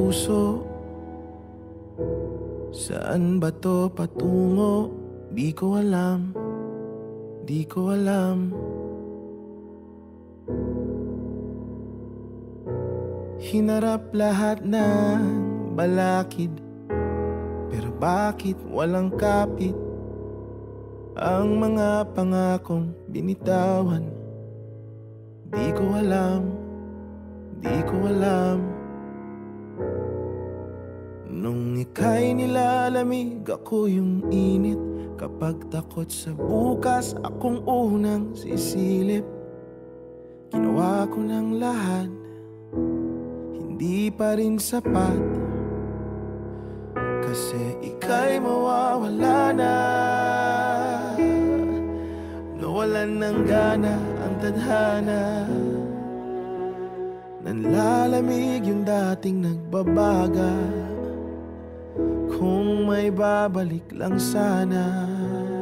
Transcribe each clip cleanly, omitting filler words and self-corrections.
puso. Saan ba to patungo? Di ko alam, di ko alam. Hinarap lahat ng balakid, pero bakit walang kapit? Ang mga pangakong binitawan, di ko alam, di ko alam. Nung ika'y nilalamig, ako yung init. Kapag takot sa bukas, akong unang sisilip. Ginawa ko ng lahat, hindi pa rin sapat. Kasi ika'y mawawala na. Nawalan ng gana ang tadhana. Nanlalamig yung dating nagbabaga. Kung may babalik lang sana,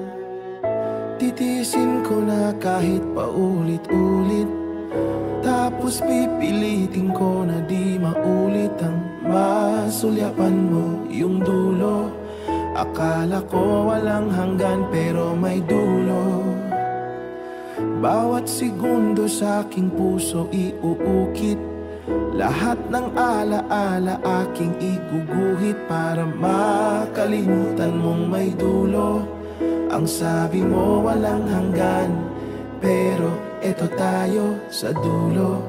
titiisin ko na kahit paulit-ulit. Tapos pipilitin ko na di maulit ang masulyapan mo yung dulo. Akala ko walang hanggan pero may dulo. Bawat segundo sa aking puso iuukit. Lahat ng alaala aking iguguhit para makalimutan mong may dulo. Ang sabi mo walang hanggan, pero eto tayo sa dulo.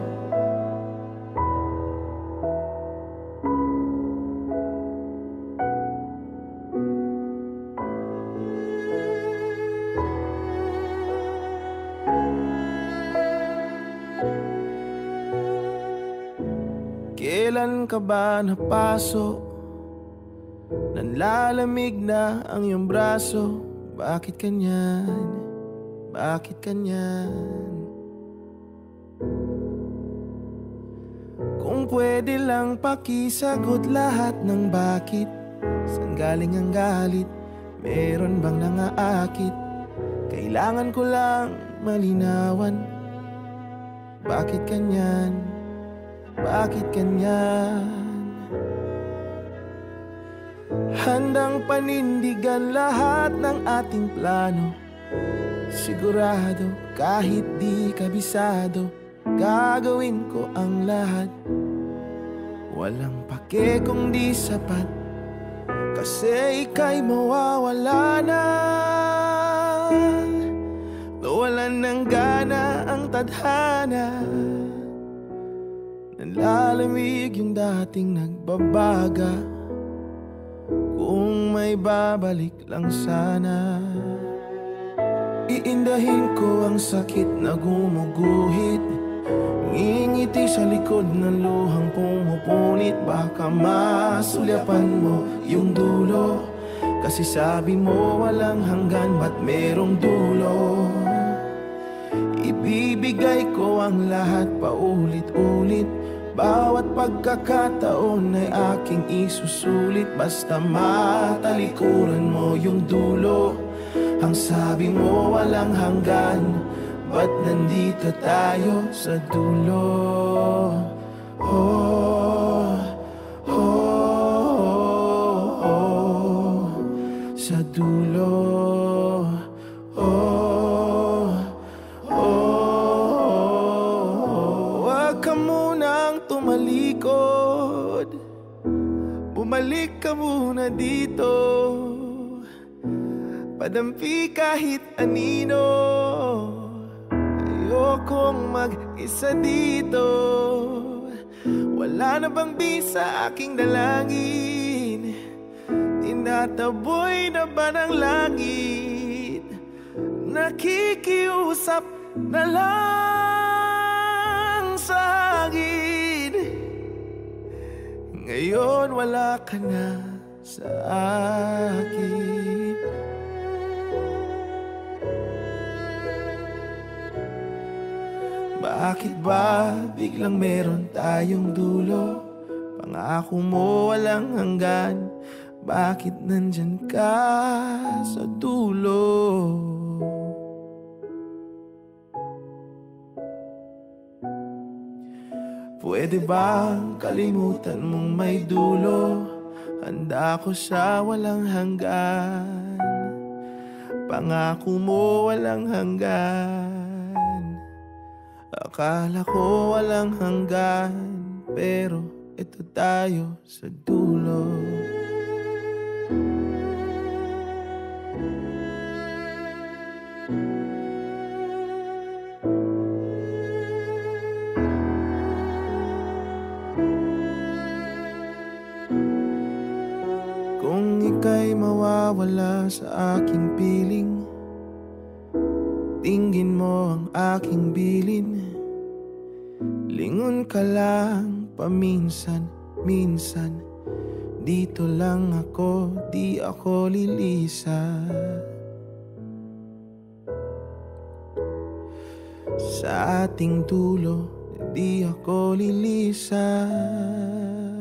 Kailan ka ba napaso? Nanlalamig na ang iyong braso. Bakit kanyan? Bakit kanyan? Kung pwede lang pakisagot lahat ng bakit. Saan galing ang galit? Meron bang nangaakit? Kailangan ko lang malinawan. Bakit kanyan? Bakit kanyan? Handang panindigan lahat ng ating plano. Sigurado kahit di kabisado, gagawin ko ang lahat. Walang pake kung di sapat, kasi ika'y mawawala na. Nawalan ng gana ang tadhana. Nanlalamig yung dating nagbabaga. Kung may babalik lang sana, iindahin ko ang sakit na gumuguhit. Ngingiti sa likod ng luhang pumupunit. Baka masulyapan mo yung dulo. Kasi sabi mo walang hanggan, ba't merong dulo? Ibibigay ko ang lahat paulit-ulit. Bawat pagkakataon ay aking isusulit. Basta matalikuran mo yung dulo. Ang sabi mo walang hanggan, ba't nandito tayo sa dulo? Oh, oh, oh, oh, sa dulo. Oh, oh, oh. Huwag ka munang tumalikod, bumalik ka muna dito. Padampi kahit anino. Ayokong mag-isa dito. Wala na bang di sa aking dalangin? Tinataboy na ba ng langit? Nakikiusap na lang sa hangin. Ngayon wala ka na sa akin. Bakit ba biglang meron tayong dulo? Pangako mo walang hanggan. Bakit nandyan ka sa dulo? Pwede bang kalimutan mong may dulo? Handa ko sa walang hanggan. Pangako mo walang hanggan. Akala ko walang hanggan, pero ito tayo sa dulo. Kung ika'y mawawala sa aking piling, tingin mo ang aking bilin. Lingon ka lang paminsan-minsan. Dito lang ako, di ako lilisa. Sa ating dulo, di ako lilisa.